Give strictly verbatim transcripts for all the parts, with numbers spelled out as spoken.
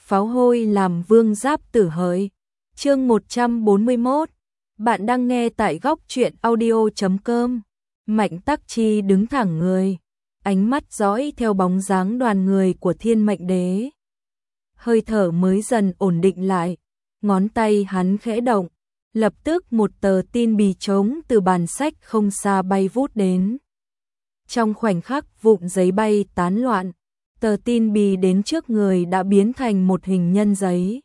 pháo hôi làm vương giáp tử hỡi. Chương một trăm bốn mươi mốt. Bạn đang nghe tại góc truyện audio chấm com. Mạnh Tắc Chi đứng thẳng người, ánh mắt dõi theo bóng dáng đoàn người của Thiên Mệnh Đế. Hơi thở mới dần ổn định lại, ngón tay hắn khẽ động, lập tức một tờ tin bì trống từ bàn sách không xa bay vút đến. Trong khoảnh khắc vụn giấy bay tán loạn, tờ tin bì đến trước người đã biến thành một hình nhân giấy.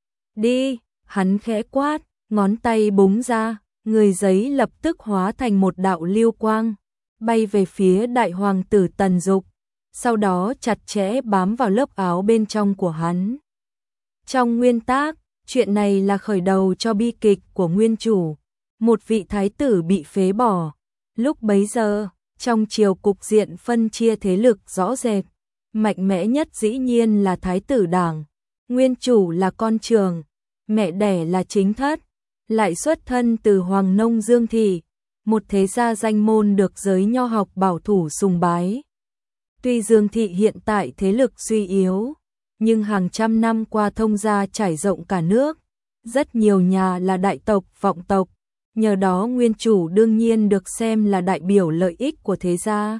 Đi, hắn khẽ quát, ngón tay búng ra, người giấy lập tức hóa thành một đạo lưu quang, bay về phía đại hoàng tử Tần Dục, sau đó chặt chẽ bám vào lớp áo bên trong của hắn. Trong nguyên tác, chuyện này là khởi đầu cho bi kịch của nguyên chủ, một vị thái tử bị phế bỏ. Lúc bấy giờ, trong triều cục diện phân chia thế lực rõ rệt, mạnh mẽ nhất dĩ nhiên là thái tử đảng, nguyên chủ là con trường, mẹ đẻ là chính thất, lại xuất thân từ Hoàng Nông Dương Thị, một thế gia danh môn được giới nho học bảo thủ sùng bái. Tuy Dương Thị hiện tại thế lực suy yếu, nhưng hàng trăm năm qua thông gia trải rộng cả nước, rất nhiều nhà là đại tộc, vọng tộc, nhờ đó nguyên chủ đương nhiên được xem là đại biểu lợi ích của thế gia.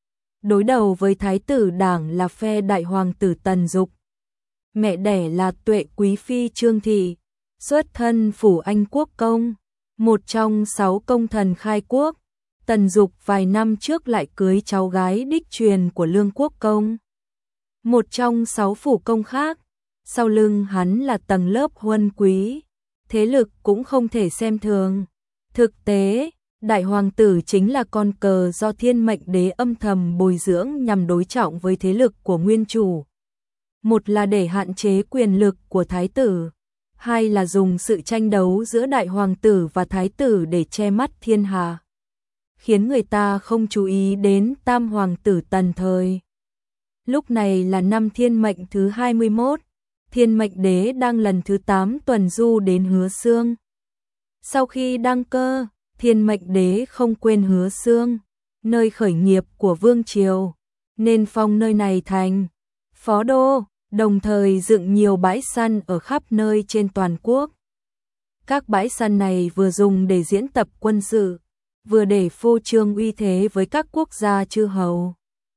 Đối đầu với thái tử đảng là phe đại hoàng tử Tần Dục. Mẹ đẻ là Tuệ quý phi Trương Thị, xuất thân phủ Anh Quốc công, một trong sáu công thần khai quốc. Tần Dục vài năm trước lại cưới cháu gái đích truyền của Lương Quốc công, một trong sáu phủ công khác. Sau lưng hắn là tầng lớp huân quý, thế lực cũng không thể xem thường. Thực tế, đại hoàng tử chính là con cờ do Thiên Mệnh Đế âm thầm bồi dưỡng nhằm đối trọng với thế lực của nguyên chủ. Một là để hạn chế quyền lực của thái tử, hai là dùng sự tranh đấu giữa đại hoàng tử và thái tử để che mắt thiên hạ, khiến người ta không chú ý đến tam hoàng tử Tần thời. Lúc này là năm Thiên Mệnh thứ hai mươi mốt, Thiên Mệnh Đế đang lần thứ tám tuần du đến Hứa Xương. Sau khi đăng cơ, Thiên Mệnh Đế không quên Hứa Xương, nơi khởi nghiệp của vương triều, nên phong nơi này thành phó đô, đồng thời dựng nhiều bãi săn ở khắp nơi trên toàn quốc. Các bãi săn này vừa dùng để diễn tập quân sự, vừa để phô trương uy thế với các quốc gia chư hầu,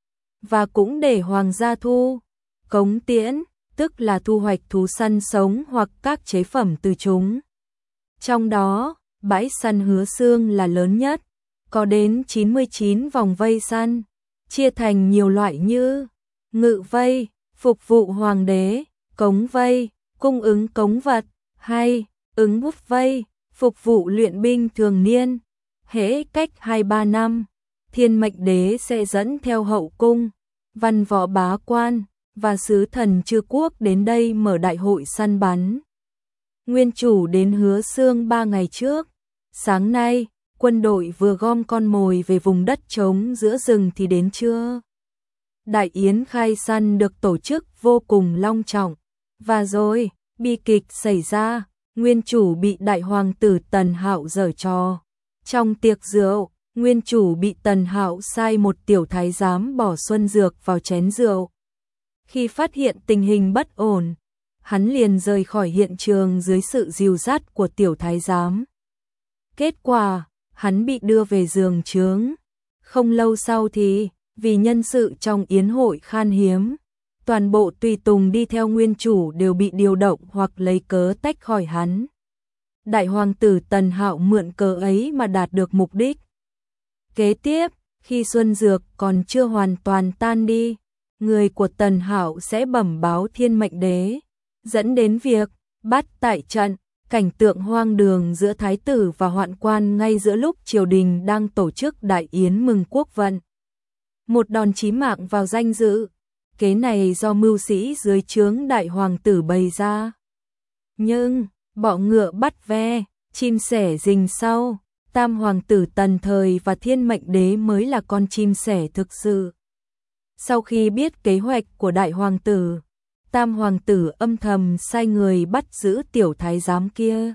và cũng để hoàng gia thu cống tiễn, tức là thu hoạch thú săn sống hoặc các chế phẩm từ chúng. Trong đó, bãi săn Hứa Xương là lớn nhất, có đến chín mươi chín vòng vây săn, chia thành nhiều loại như ngự vây, phục vụ hoàng đế, cống vây, cung ứng cống vật, hay ứng bút vây, phục vụ luyện binh thường niên. Hễ cách hai ba năm, Thiên Mệnh Đế sẽ dẫn theo hậu cung, văn võ bá quan và sứ thần chư quốc đến đây mở đại hội săn bắn. Nguyên chủ đến Hứa Xương ba ngày trước. Sáng nay, quân đội vừa gom con mồi về vùng đất trống giữa rừng thì đến trưa. Đại yến khai săn được tổ chức vô cùng long trọng. Và rồi, bi kịch xảy ra, nguyên chủ bị đại hoàng tử Tần Hạo giở trò. Trong tiệc rượu, nguyên chủ bị Tần Hạo sai một tiểu thái giám bỏ xuân dược vào chén rượu. Khi phát hiện tình hình bất ổn, hắn liền rời khỏi hiện trường dưới sự dìu dắt của tiểu thái giám. Kết quả, hắn bị đưa về giường trướng. Không lâu sau thì, vì nhân sự trong yến hội khan hiếm, toàn bộ tùy tùng đi theo nguyên chủ đều bị điều động hoặc lấy cớ tách khỏi hắn. Đại hoàng tử Tần Hạo mượn cớ ấy mà đạt được mục đích. Kế tiếp, khi xuân dược còn chưa hoàn toàn tan đi, người của Tần Hạo sẽ bẩm báo Thiên Mệnh Đế, dẫn đến việc bắt tại trận. Cảnh tượng hoang đường giữa thái tử và hoạn quan ngay giữa lúc triều đình đang tổ chức đại yến mừng quốc vận. Một đòn chí mạng vào danh dự, kế này do mưu sĩ dưới trướng đại hoàng tử bày ra. Nhưng, bọ ngựa bắt ve, chim sẻ rình sau, tam hoàng tử Tần thời và Thiên Mệnh Đế mới là con chim sẻ thực sự. Sau khi biết kế hoạch của đại hoàng tử, tam hoàng tử âm thầm sai người bắt giữ tiểu thái giám kia,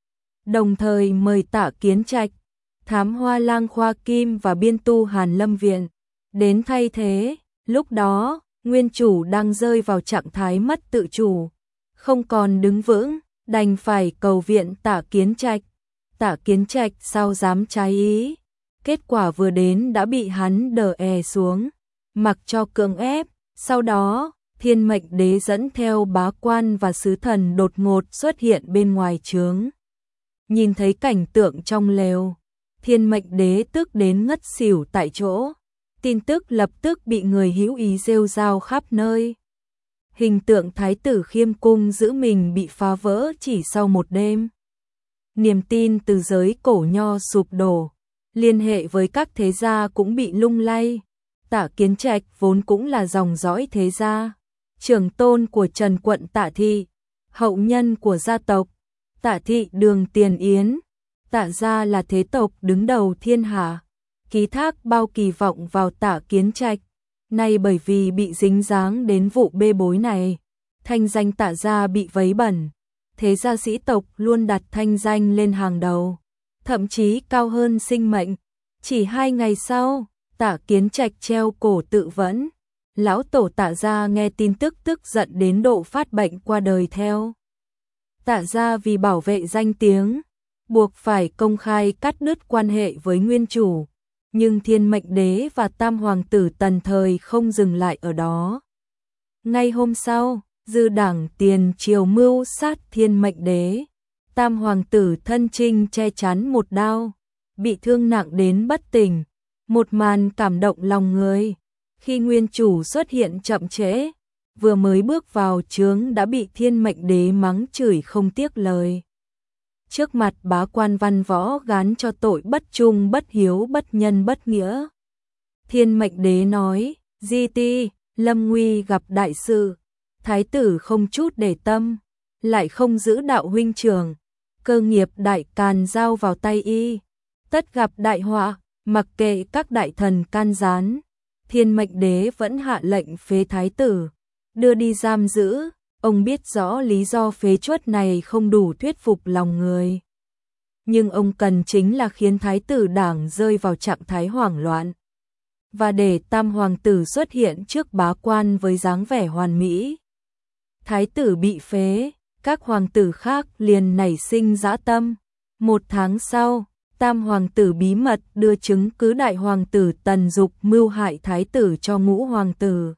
đồng thời mời Tạ Kiến Trạch, Thám Hoa Lang Khoa Kim và biên tu Hàn Lâm Viện đến thay thế. Lúc đó, nguyên chủ đang rơi vào trạng thái mất tự chủ, không còn đứng vững, đành phải cầu viện Tạ Kiến Trạch. Tạ Kiến Trạch sao dám trái ý, kết quả vừa đến đã bị hắn đè è xuống, mặc cho cưỡng ép. Sau đó, Thiên Mệnh Đế dẫn theo bá quan và sứ thần đột ngột xuất hiện bên ngoài trướng. Nhìn thấy cảnh tượng trong lều, Thiên Mệnh Đế tức đến ngất xỉu tại chỗ. Tin tức lập tức bị người hữu ý rêu rao khắp nơi. Hình tượng thái tử khiêm cung giữ mình bị phá vỡ chỉ sau một đêm. Niềm tin từ giới cổ nho sụp đổ, liên hệ với các thế gia cũng bị lung lay. Tạ Kiến Trạch vốn cũng là dòng dõi thế gia, trưởng tôn của Trần quận Tạ Thị, hậu nhân của gia tộc Tạ Thị Đường Tiền Yến. Tạ gia là thế tộc đứng đầu thiên hạ, ký thác bao kỳ vọng vào Tạ Kiến Trạch. Nay bởi vì bị dính dáng đến vụ bê bối này, thanh danh Tạ gia bị vấy bẩn. Thế gia sĩ tộc luôn đặt thanh danh lên hàng đầu, thậm chí cao hơn sinh mệnh. Chỉ hai ngày sau, Tạ Kiến Trạch treo cổ tự vẫn. Lão tổ Tạ gia nghe tin tức tức giận đến độ phát bệnh qua đời theo. Tạ gia vì bảo vệ danh tiếng, buộc phải công khai cắt đứt quan hệ với nguyên chủ. Nhưng Thiên Mệnh Đế và Tam Hoàng tử tần thời không dừng lại ở đó. Ngay hôm sau, dư đảng tiền triều mưu sát Thiên Mệnh Đế. Tam Hoàng tử thân trinh che chắn một đao, bị thương nặng đến bất tỉnh. Một màn cảm động lòng người. Khi nguyên chủ xuất hiện chậm trễ, vừa mới bước vào trướng đã bị Thiên Mệnh Đế mắng chửi không tiếc lời. Trước mặt bá quan văn võ gán cho tội bất trung bất hiếu bất nhân bất nghĩa. Thiên Mệnh Đế nói, Di ti, lâm nguy gặp đại sự, thái tử không chút để tâm, lại không giữ đạo huynh trưởng, cơ nghiệp đại càn giao vào tay y, tất gặp đại họa. Mặc kệ các đại thần can gián, Thiên Mệnh Đế vẫn hạ lệnh phế thái tử, đưa đi giam giữ. Ông biết rõ lý do phế truất này không đủ thuyết phục lòng người. Nhưng ông cần chính là khiến thái tử đảng rơi vào trạng thái hoảng loạn. Và để Tam Hoàng tử xuất hiện trước bá quan với dáng vẻ hoàn mỹ. Thái tử bị phế, các hoàng tử khác liền nảy sinh dã tâm. Một tháng sau, Tam Hoàng tử bí mật đưa chứng cứ đại hoàng tử Tần Dục mưu hại thái tử cho Ngũ Hoàng tử.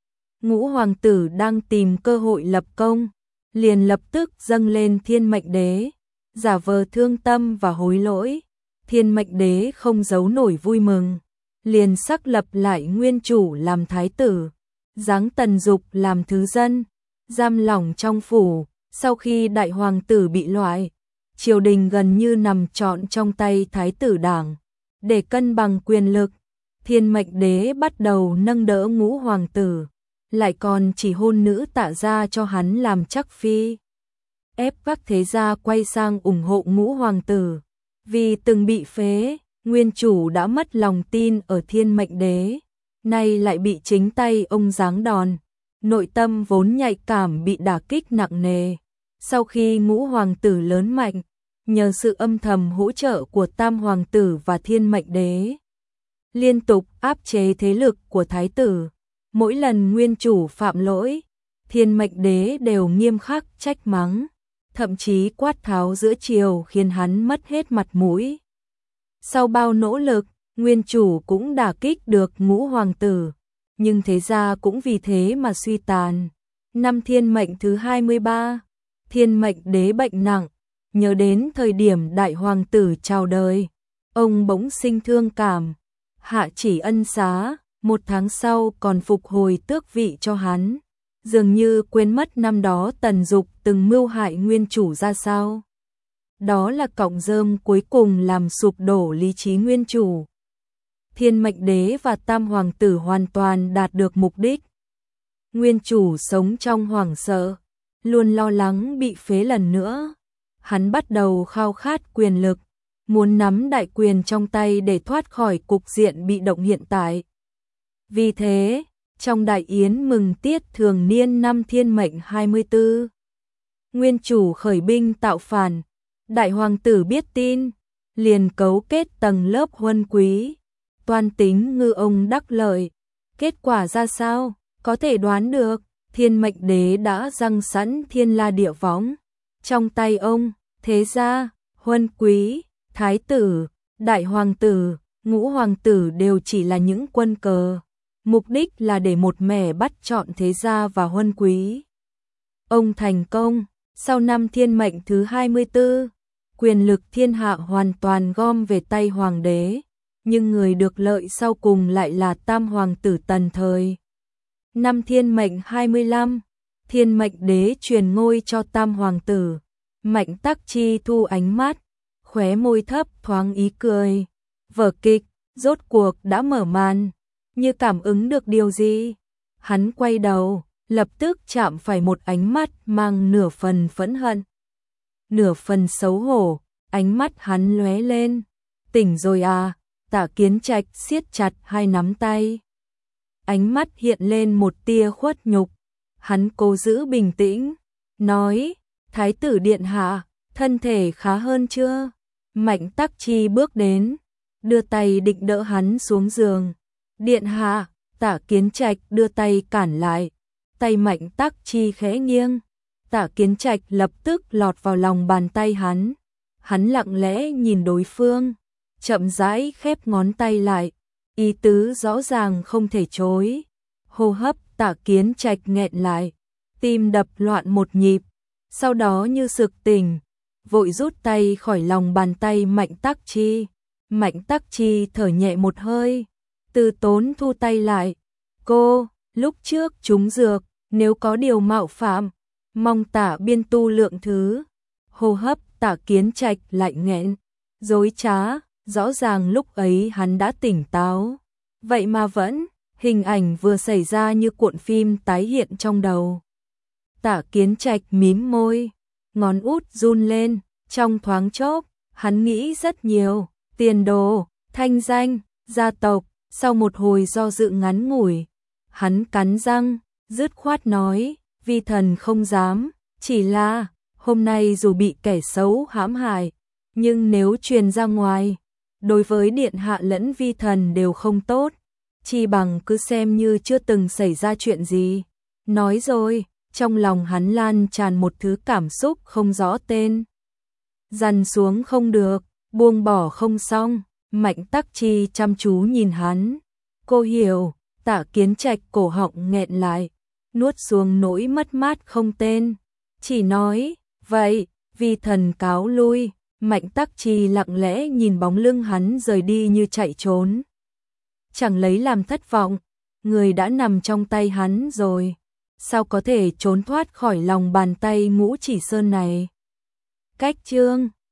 Ngũ Hoàng tử đang tìm cơ hội lập công, liền lập tức dâng lên Thiên Mệnh Đế, giả vờ thương tâm và hối lỗi. Thiên Mệnh Đế không giấu nổi vui mừng, liền sắc lập lại nguyên chủ làm thái tử, giáng Tần Dục làm thứ dân, giam lỏng trong phủ. Sau khi đại hoàng tử bị loại, triều đình gần như nằm trọn trong tay thái tử đảng. Để cân bằng quyền lực, Thiên Mệnh Đế bắt đầu nâng đỡ Ngũ Hoàng tử, lại còn chỉ hôn nữ Tạ gia cho hắn làm chắc phi, ép các thế gia quay sang ủng hộ Ngũ Hoàng tử. Vì từng bị phế, nguyên chủ đã mất lòng tin ở Thiên Mệnh Đế, nay lại bị chính tay ông giáng đòn, nội tâm vốn nhạy cảm bị đả kích nặng nề. Sau khi Ngũ Hoàng tử lớn mạnh, nhờ sự âm thầm hỗ trợ của Tam Hoàng tử và Thiên Mệnh Đế, liên tục áp chế thế lực của thái tử. Mỗi lần nguyên chủ phạm lỗi, Thiên Mệnh Đế đều nghiêm khắc trách mắng, thậm chí quát tháo giữa triều khiến hắn mất hết mặt mũi. Sau bao nỗ lực, nguyên chủ cũng đả kích được Ngũ Hoàng tử, nhưng thế gia cũng vì thế mà suy tàn. Năm Thiên Mệnh thứ hai mươi ba, Thiên Mệnh Đế bệnh nặng, nhớ đến thời điểm đại hoàng tử chào đời, ông bỗng sinh thương cảm, hạ chỉ ân xá. Một tháng sau còn phục hồi tước vị cho hắn, dường như quên mất năm đó Tần Dục từng mưu hại nguyên chủ ra sao. Đó là cọng rơm cuối cùng làm sụp đổ lý trí nguyên chủ. Thiên Mệnh Đế và Tam Hoàng tử hoàn toàn đạt được mục đích. Nguyên chủ sống trong hoảng sợ, luôn lo lắng bị phế lần nữa. Hắn bắt đầu khao khát quyền lực, muốn nắm đại quyền trong tay để thoát khỏi cục diện bị động hiện tại. Vì thế, trong đại yến mừng tiết thường niên năm Thiên Mệnh hai mươi tư, nguyên chủ khởi binh tạo phản. Đại hoàng tử biết tin, liền cấu kết tầng lớp huân quý, toan tính ngư ông đắc lợi. Kết quả ra sao, có thể đoán được. Thiên Mệnh Đế đã răng sẵn thiên la địa võng. Trong tay ông, thế gia, huân quý, thái tử, đại hoàng tử, ngũ hoàng tử đều chỉ là những quân cờ. Mục đích là để một mẻ bắt chọn thế gia và huân quý. Ông thành công, sau năm thiên mệnh thứ hai mươi tư, quyền lực thiên hạ hoàn toàn gom về tay hoàng đế, nhưng người được lợi sau cùng lại là tam hoàng tử Tần Thời. Năm thiên mệnh hai mươi lăm, thiên mệnh đế truyền ngôi cho tam hoàng tử. Mạnh Tắc Chi thu ánh mắt, khóe môi thấp thoáng ý cười. Vở kịch rốt cuộc đã mở màn, như cảm ứng được điều gì, hắn quay đầu, lập tức chạm phải một ánh mắt mang nửa phần phẫn hận, nửa phần xấu hổ. Ánh mắt hắn lóe lên. Tỉnh rồi à? Tạ Kiến Trạch siết chặt hai nắm tay. Ánh mắt hiện lên một tia khuất nhục. Hắn cố giữ bình tĩnh, nói, Thái tử điện hạ, thân thể khá hơn chưa? Mạnh Tắc Chi bước đến, đưa tay định đỡ hắn xuống giường. Điện hạ, Tạ Kiến Trạch đưa tay cản lại. Tay Mạnh Tắc Chi khẽ nghiêng. Tạ Kiến Trạch lập tức lọt vào lòng bàn tay hắn. Hắn lặng lẽ nhìn đối phương, chậm rãi khép ngón tay lại, ý tứ rõ ràng không thể chối. Hô hấp Tạ Kiến Trạch nghẹn lại, tim đập loạn một nhịp, sau đó như sực tỉnh, vội rút tay khỏi lòng bàn tay Mạnh Tắc Chi. Mạnh Tắc Chi thở nhẹ một hơi, từ tốn thu tay lại. Cô, lúc trước trúng dược, nếu có điều mạo phạm, mong Tạ biên tu lượng thứ. Hô hấp Tạ Kiến Trạch lại nghẹn, dối trá, rõ ràng lúc ấy hắn đã tỉnh táo. Vậy mà vẫn, hình ảnh vừa xảy ra như cuộn phim tái hiện trong đầu. Tạ Kiến Trạch mím môi, ngón út run lên, trong thoáng chốc, hắn nghĩ rất nhiều, tiền đồ, thanh danh, gia tộc. Sau một hồi do dự ngắn ngủi, hắn cắn răng, dứt khoát nói, vi thần không dám, chỉ là, hôm nay dù bị kẻ xấu hãm hại, nhưng nếu truyền ra ngoài, đối với điện hạ lẫn vi thần đều không tốt, chi bằng cứ xem như chưa từng xảy ra chuyện gì. Nói rồi, trong lòng hắn lan tràn một thứ cảm xúc không rõ tên. Dằn xuống không được, buông bỏ không xong. Mạnh Tắc Chi chăm chú nhìn hắn. Cô hiểu. Tạ Kiến Trạch cổ họng nghẹn lại, nuốt xuống nỗi mất mát không tên, chỉ nói, vậy, vi thần cáo lui. Mạnh Tắc Chi lặng lẽ nhìn bóng lưng hắn rời đi như chạy trốn. Chẳng lấy làm thất vọng, người đã nằm trong tay hắn rồi, sao có thể trốn thoát khỏi lòng bàn tay Ngũ Chỉ Sơn này. Cách chương